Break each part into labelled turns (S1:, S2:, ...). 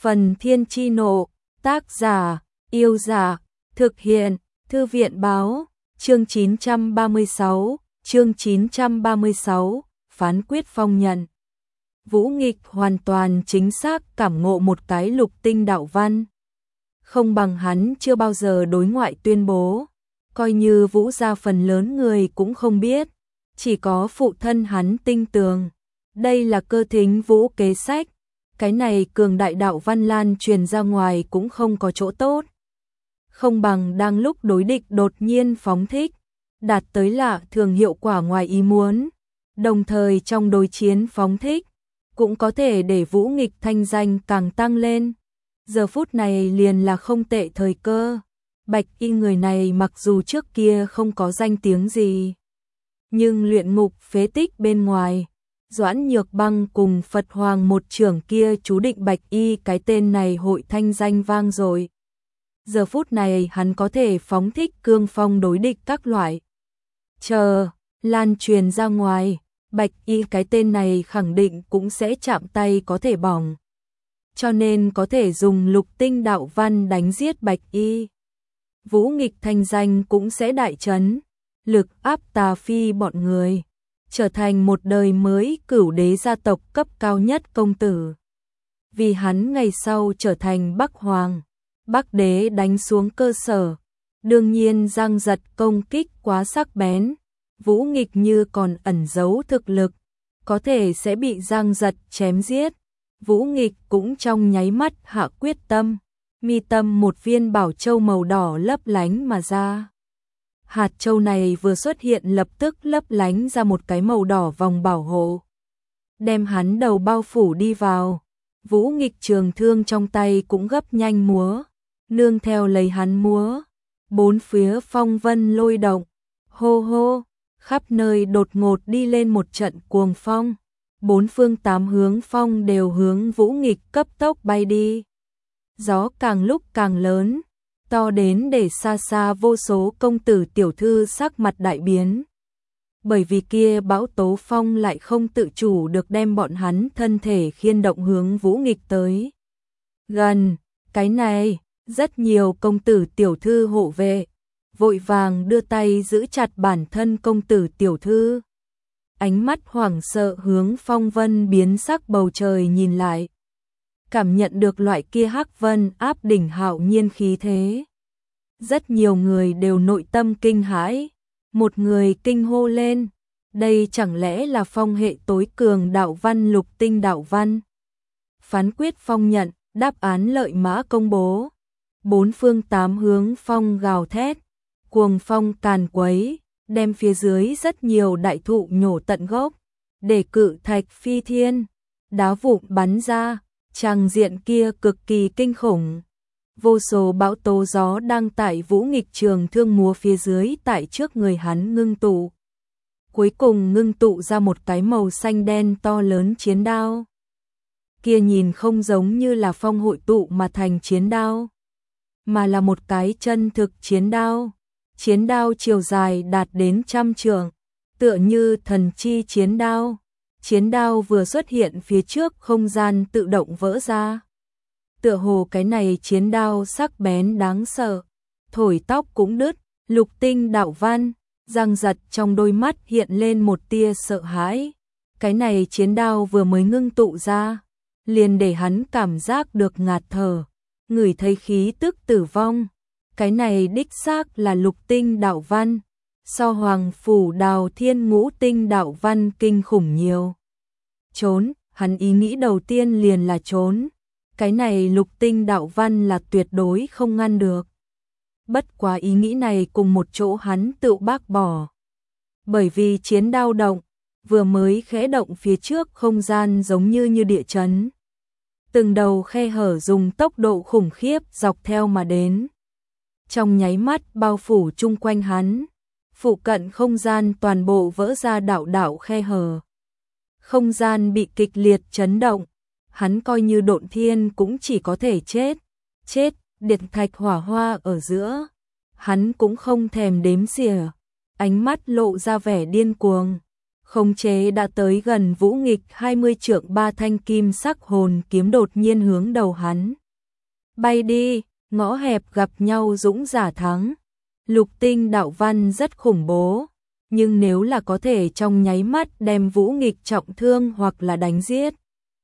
S1: Phần Thiên Chi Nộ, tác giả, Yêu Giả, thực hiện, Thư viện Báo, chương 936, phán quyết phong nhận. Vũ Nghịch hoàn toàn chính xác cảm ngộ một cái lục tinh đạo văn. Không bằng hắn chưa bao giờ đối ngoại tuyên bố, coi như Vũ gia phần lớn người cũng không biết, chỉ có phụ thân hắn tinh tường. Đây là cơ thính Vũ kế sách, cái này cường đại đạo văn lan truyền ra ngoài cũng không có chỗ tốt. Không bằng đang lúc đối địch đột nhiên phóng thích, đạt tới lạ thường hiệu quả ngoài ý muốn, đồng thời trong đối chiến phóng thích, cũng có thể để Vũ Nghịch thanh danh càng tăng lên. Giờ phút này liền là không tệ thời cơ. Bạch Y người này mặc dù trước kia không có danh tiếng gì, nhưng luyện ngục phế tích bên ngoài, Doãn Nhược Băng cùng Phật Hoàng một trưởng kia chú định Bạch Y cái tên này hội thanh danh vang rồi. Giờ phút này hắn có thể phóng thích cương phong đối địch các loại. Chờ, lan truyền ra ngoài, Bạch Y cái tên này khẳng định cũng sẽ chạm tay có thể bỏng. Cho nên có thể dùng lục tinh đạo văn đánh giết Bạch Y. Vũ Nghịch thanh danh cũng sẽ đại chấn, lực áp Tà Phi bọn người, trở thành một đời mới cửu đế gia tộc cấp cao nhất công tử. Vì hắn ngày sau trở thành Bắc Hoàng, Bắc Đế đánh xuống cơ sở, đương nhiên Giang Giật công kích quá sắc bén, Vũ Nghịch như còn ẩn giấu thực lực, có thể sẽ bị Giang Giật chém giết. Vũ Nghịch cũng trong nháy mắt hạ quyết tâm, mi tâm một viên bảo châu màu đỏ lấp lánh mà ra. Hạt châu này vừa xuất hiện lập tức lấp lánh ra một cái màu đỏ vòng bảo hộ, đem hắn đầu bao phủ đi vào. Vũ Nghịch trường thương trong tay cũng gấp nhanh múa, nương theo lấy hắn múa, bốn phía phong vân lôi động, hô hô, khắp nơi đột ngột đi lên một trận cuồng phong, bốn phương tám hướng phong đều hướng Vũ Nghịch cấp tốc bay đi. Gió càng lúc càng lớn, to đến để xa xa vô số công tử tiểu thư sắc mặt đại biến. Bởi vì kia bão tố phong lại không tự chủ được đem bọn hắn thân thể khiên động hướng Vũ Nghịch tới gần. Cái này, rất nhiều công tử tiểu thư hộ vệ, vội vàng đưa tay giữ chặt bản thân công tử tiểu thư. Ánh mắt hoảng sợ hướng phong vân biến sắc bầu trời nhìn lại. Cảm nhận được loại kia hắc vân áp đỉnh hạo nhiên khí thế. Rất nhiều người đều nội tâm kinh hãi. Một người kinh hô lên, đây chẳng lẽ là phong hệ tối cường đạo văn lục tinh đạo văn. Phán quyết phong nhận, đáp án lợi mã công bố. Bốn phương tám hướng phong gào thét, cuồng phong càn quấy, đem phía dưới rất nhiều đại thụ nhổ tận gốc, để cự thạch phi thiên, đá vụn bắn ra, tràng diện kia cực kỳ kinh khủng. Vô số bão tố gió đang tại Vũ Nghịch trường thương múa phía dưới tại trước người hắn ngưng tụ. Cuối cùng ngưng tụ ra một cái màu xanh đen to lớn chiến đao. Kia nhìn không giống như là phong hội tụ mà thành chiến đao, mà là một cái chân thực chiến đao. Chiến đao chiều dài đạt đến 100 trượng, tựa như thần chi chiến đao. Chiến đao vừa xuất hiện phía trước không gian tự động vỡ ra. Tựa hồ cái này chiến đao sắc bén đáng sợ, thổi tóc cũng đứt. Lục tinh đạo văn, Giang Giật trong đôi mắt hiện lên một tia sợ hãi. Cái này chiến đao vừa mới ngưng tụ ra, liền để hắn cảm giác được ngạt thở, ngửi thấy khí tức tử vong. Cái này đích xác là lục tinh đạo văn, so Hoàng Phủ Đào Thiên ngũ tinh đạo văn kinh khủng nhiều. Trốn, hắn ý nghĩ đầu tiên liền là trốn. Cái này lục tinh đạo văn là tuyệt đối không ngăn được. Bất quá ý nghĩ này cùng một chỗ hắn tự bác bỏ. Bởi vì chiến đao động, vừa mới khẽ động phía trước không gian giống như địa chấn. Từng đầu khe hở dùng tốc độ khủng khiếp dọc theo mà đến. Trong nháy mắt bao phủ chung quanh hắn, phụ cận không gian toàn bộ vỡ ra đạo đạo khe hở. Không gian bị kịch liệt chấn động, hắn coi như độn thiên cũng chỉ có thể chết, điện thạch hỏa hoa ở giữa, hắn cũng không thèm đếm xỉa, ánh mắt lộ ra vẻ điên cuồng, khống chế đã tới gần Vũ Nghịch 20 trượng, ba thanh kim sắc hồn kiếm đột nhiên hướng đầu hắn. Bay đi, ngõ hẹp gặp nhau dũng giả thắng. Lục tinh đạo văn rất khủng bố, nhưng nếu là có thể trong nháy mắt đem Vũ Nghịch trọng thương hoặc là đánh giết,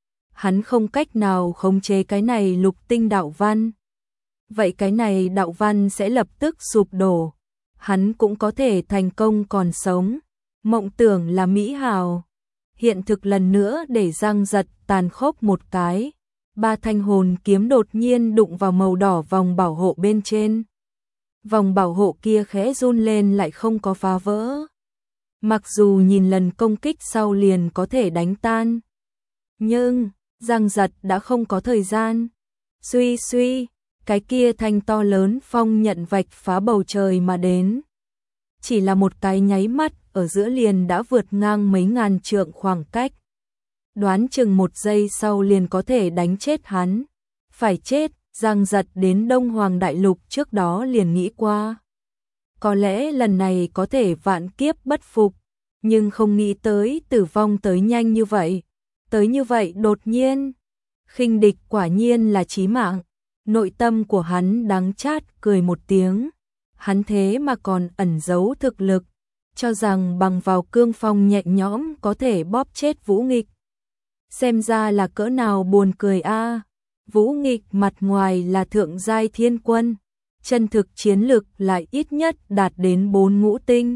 S1: hắn không cách nào khống chế cái này lục tinh đạo văn. Vậy cái này đạo văn sẽ lập tức sụp đổ, hắn cũng có thể thành công còn sống. Mộng tưởng là mỹ hào, hiện thực lần nữa để răng giật tàn khốc một cái. Ba thanh hồn kiếm đột nhiên đụng vào màu đỏ vòng bảo hộ bên trên. Vòng bảo hộ kia khẽ run lên lại không có phá vỡ. Mặc dù nhìn lần công kích sau liền có thể đánh tan, nhưng răng giật đã không có thời gian. Suy suy, cái kia thanh to lớn phong nhận vạch phá bầu trời mà đến. Chỉ là một cái nháy mắt, ở giữa liền đã vượt ngang mấy ngàn trượng khoảng cách. Đoán chừng một giây sau liền có thể đánh chết hắn. Phải chết, Giang Giật đến Đông Hoàng Đại Lục trước đó liền nghĩ qua. Có lẽ lần này có thể vạn kiếp bất phục, nhưng không nghĩ tới tử vong tới nhanh như vậy. Tới như vậy đột nhiên, khinh địch quả nhiên là chí mạng. Nội tâm của hắn đắng chát cười một tiếng. Hắn thế mà còn ẩn giấu thực lực, cho rằng bằng vào cương phong nhẹ nhõm có thể bóp chết Vũ Nghịch. Xem ra là cỡ nào buồn cười a. Vũ Nghịch mặt ngoài là thượng giai thiên quân, chân thực chiến lực lại ít nhất đạt đến 4 ngũ tinh.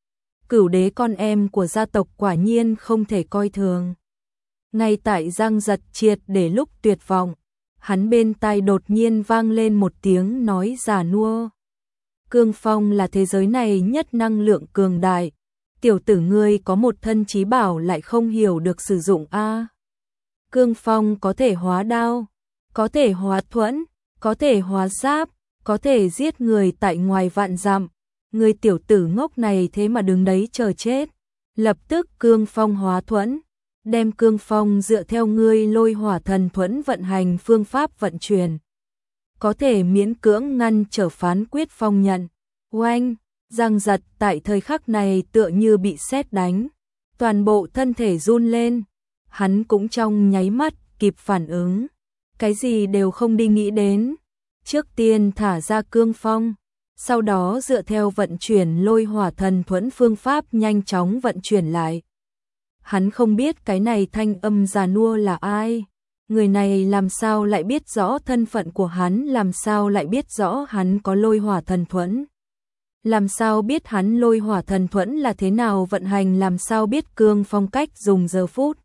S1: Cửu đế con em của gia tộc quả nhiên không thể coi thường. Ngay tại Giang Giật triệt để lúc tuyệt vọng, hắn bên tai đột nhiên vang lên một tiếng nói già nua. Cương phong là thế giới này nhất năng lượng cường đại. Tiểu tử ngươi có một thân trí bảo lại không hiểu được sử dụng a. Cương phong có thể hóa đao, có thể hóa thuẫn, có thể hóa giáp, có thể giết người tại ngoài vạn dặm. Người tiểu tử ngốc này thế mà đứng đấy chờ chết. Lập tức cương phong hóa thuẫn, đem cương phong dựa theo ngươi lôi hỏa thần thuẫn vận hành phương pháp vận chuyển, có thể miễn cưỡng ngăn trở phán quyết phong nhận. Oanh, Giang Giật tại thời khắc này tựa như bị sét đánh, toàn bộ thân thể run lên. Hắn cũng trong nháy mắt kịp phản ứng, cái gì đều không đi nghĩ đến. Trước tiên thả ra cương phong, sau đó dựa theo vận chuyển lôi hỏa thần thuẫn phương pháp nhanh chóng vận chuyển lại. Hắn không biết cái này thanh âm già nua là ai. Người này làm sao lại biết rõ thân phận của hắn, làm sao lại biết rõ hắn có lôi hỏa thần thuẫn. Làm sao biết hắn lôi hỏa thần thuẫn là thế nào vận hành, làm sao biết cương phong cách dùng giờ phút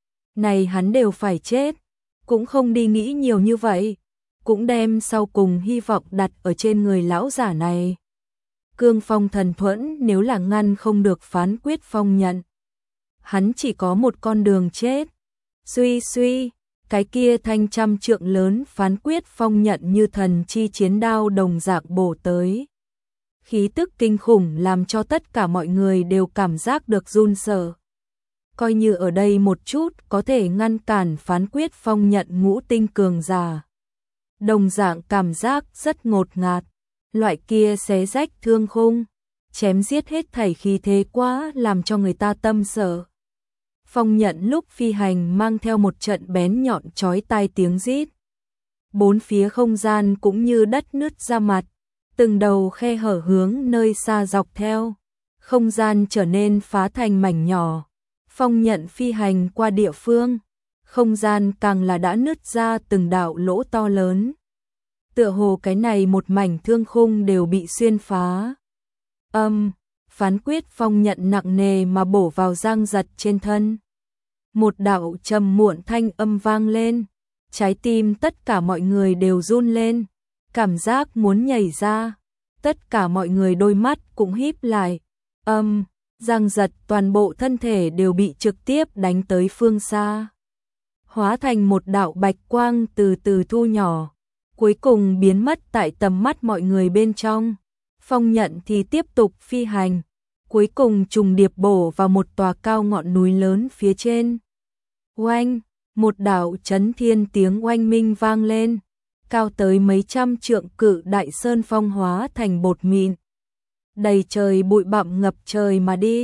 S1: này hắn đều phải chết. Cũng không đi nghĩ nhiều như vậy, cũng đem sau cùng hy vọng đặt ở trên người lão giả này. Cương phong thần thuẫn nếu là ngăn không được phán quyết phong nhận, hắn chỉ có một con đường chết. Suy suy, cái kia thanh trăm trượng lớn phán quyết phong nhận như thần chi chiến đao đồng dạng bổ tới. Khí tức kinh khủng làm cho tất cả mọi người đều cảm giác được run sợ. Coi như ở đây một chút có thể ngăn cản phán quyết phong nhận ngũ tinh cường giả, đồng dạng cảm giác rất ngột ngạt. Loại kia xé rách thương khung, chém giết hết thảy khí thế quá làm cho người ta tâm sợ. Phong nhận lúc phi hành mang theo một trận bén nhọn chói tai tiếng rít. Bốn phía không gian cũng như đất nứt ra mặt, từng đầu khe hở hướng nơi xa dọc theo. Không gian trở nên phá thành mảnh nhỏ. Phong nhận phi hành qua địa phương, không gian càng là đã nứt ra từng đạo lỗ to lớn. Tựa hồ cái này một mảnh thương khung đều bị xuyên phá. Phán quyết phong nhận nặng nề mà bổ vào Giang Giật trên thân. Một đạo trầm muộn thanh âm vang lên, trái tim tất cả mọi người đều run lên, cảm giác muốn nhảy ra. Tất cả mọi người đôi mắt cũng híp lại. Giang Giật toàn bộ thân thể đều bị trực tiếp đánh tới phương xa, hóa thành một đạo bạch quang từ từ thu nhỏ, cuối cùng biến mất tại tầm mắt mọi người bên trong. Phong nhận thì tiếp tục phi hành, cuối cùng trùng điệp bổ vào một tòa cao ngọn núi lớn phía trên. Oanh, một đạo chấn thiên tiếng oanh minh vang lên, cao tới mấy trăm trượng cự đại sơn phong hóa thành bột mịn. Đầy trời bụi bặm ngập trời mà đi.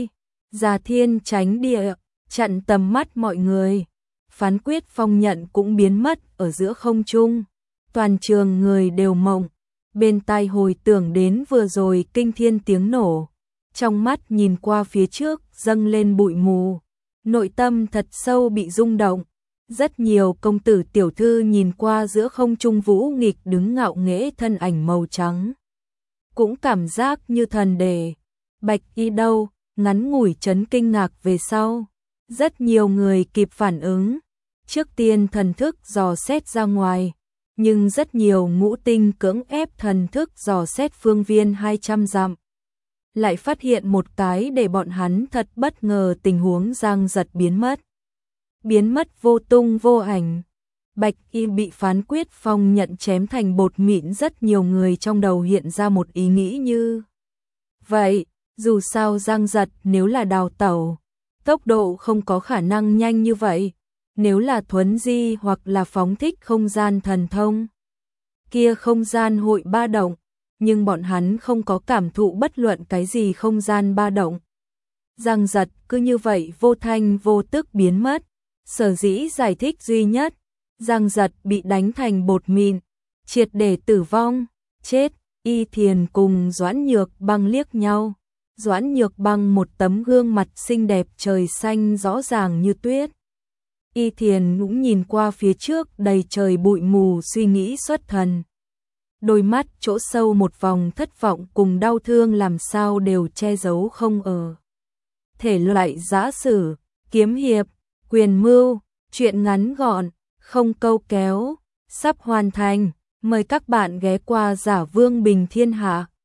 S1: Già thiên tránh địa, chặn tầm mắt mọi người. Phán quyết phong nhận cũng biến mất ở giữa không trung. Toàn trường người đều mộng, bên tai hồi tưởng đến vừa rồi kinh thiên tiếng nổ. Trong mắt nhìn qua phía trước dâng lên bụi mù, nội tâm thật sâu bị rung động. Rất nhiều công tử tiểu thư nhìn qua giữa không trung Vũ Nghịch đứng ngạo nghễ thân ảnh màu trắng. Cũng cảm giác như thần đề. Bạch Y đâu, ngắn ngủi chấn kinh ngạc về sau. Rất nhiều người kịp phản ứng. Trước tiên thần thức dò xét ra ngoài, nhưng rất nhiều ngũ tinh cưỡng ép thần thức dò xét phương viên 200 dặm. Lại phát hiện một cái để bọn hắn thật bất ngờ, tình huống Giang Giật biến mất. Biến mất vô tung vô ảnh. Bạch Y bị phán quyết phong nhận chém thành bột mịn, rất nhiều người trong đầu hiện ra một ý nghĩ như vậy, dù sao Giang Giật nếu là đào tẩu, tốc độ không có khả năng nhanh như vậy. Nếu là thuấn di hoặc là phóng thích không gian thần thông, kia không gian hội ba động, nhưng bọn hắn không có cảm thụ bất luận cái gì không gian ba động. Giang Giật cứ như vậy vô thanh vô tức biến mất. Sở dĩ giải thích duy nhất, Giang Giật bị đánh thành bột mịn, triệt để tử vong, chết. Y Thiền cùng Doãn Nhược Băng liếc nhau. Doãn Nhược Băng một tấm gương mặt xinh đẹp trời xanh rõ ràng như tuyết. Y Thiền cũng nhìn qua phía trước đầy trời bụi mù, suy nghĩ xuất thần. Đôi mắt chỗ sâu một vòng thất vọng cùng đau thương làm sao đều che giấu không ở. Thể loại giã sử, kiếm hiệp, quyền mưu, truyện ngắn gọn, không câu kéo, sắp hoàn thành. Mời các bạn ghé qua Giả Vương Bình Thiên Hạ.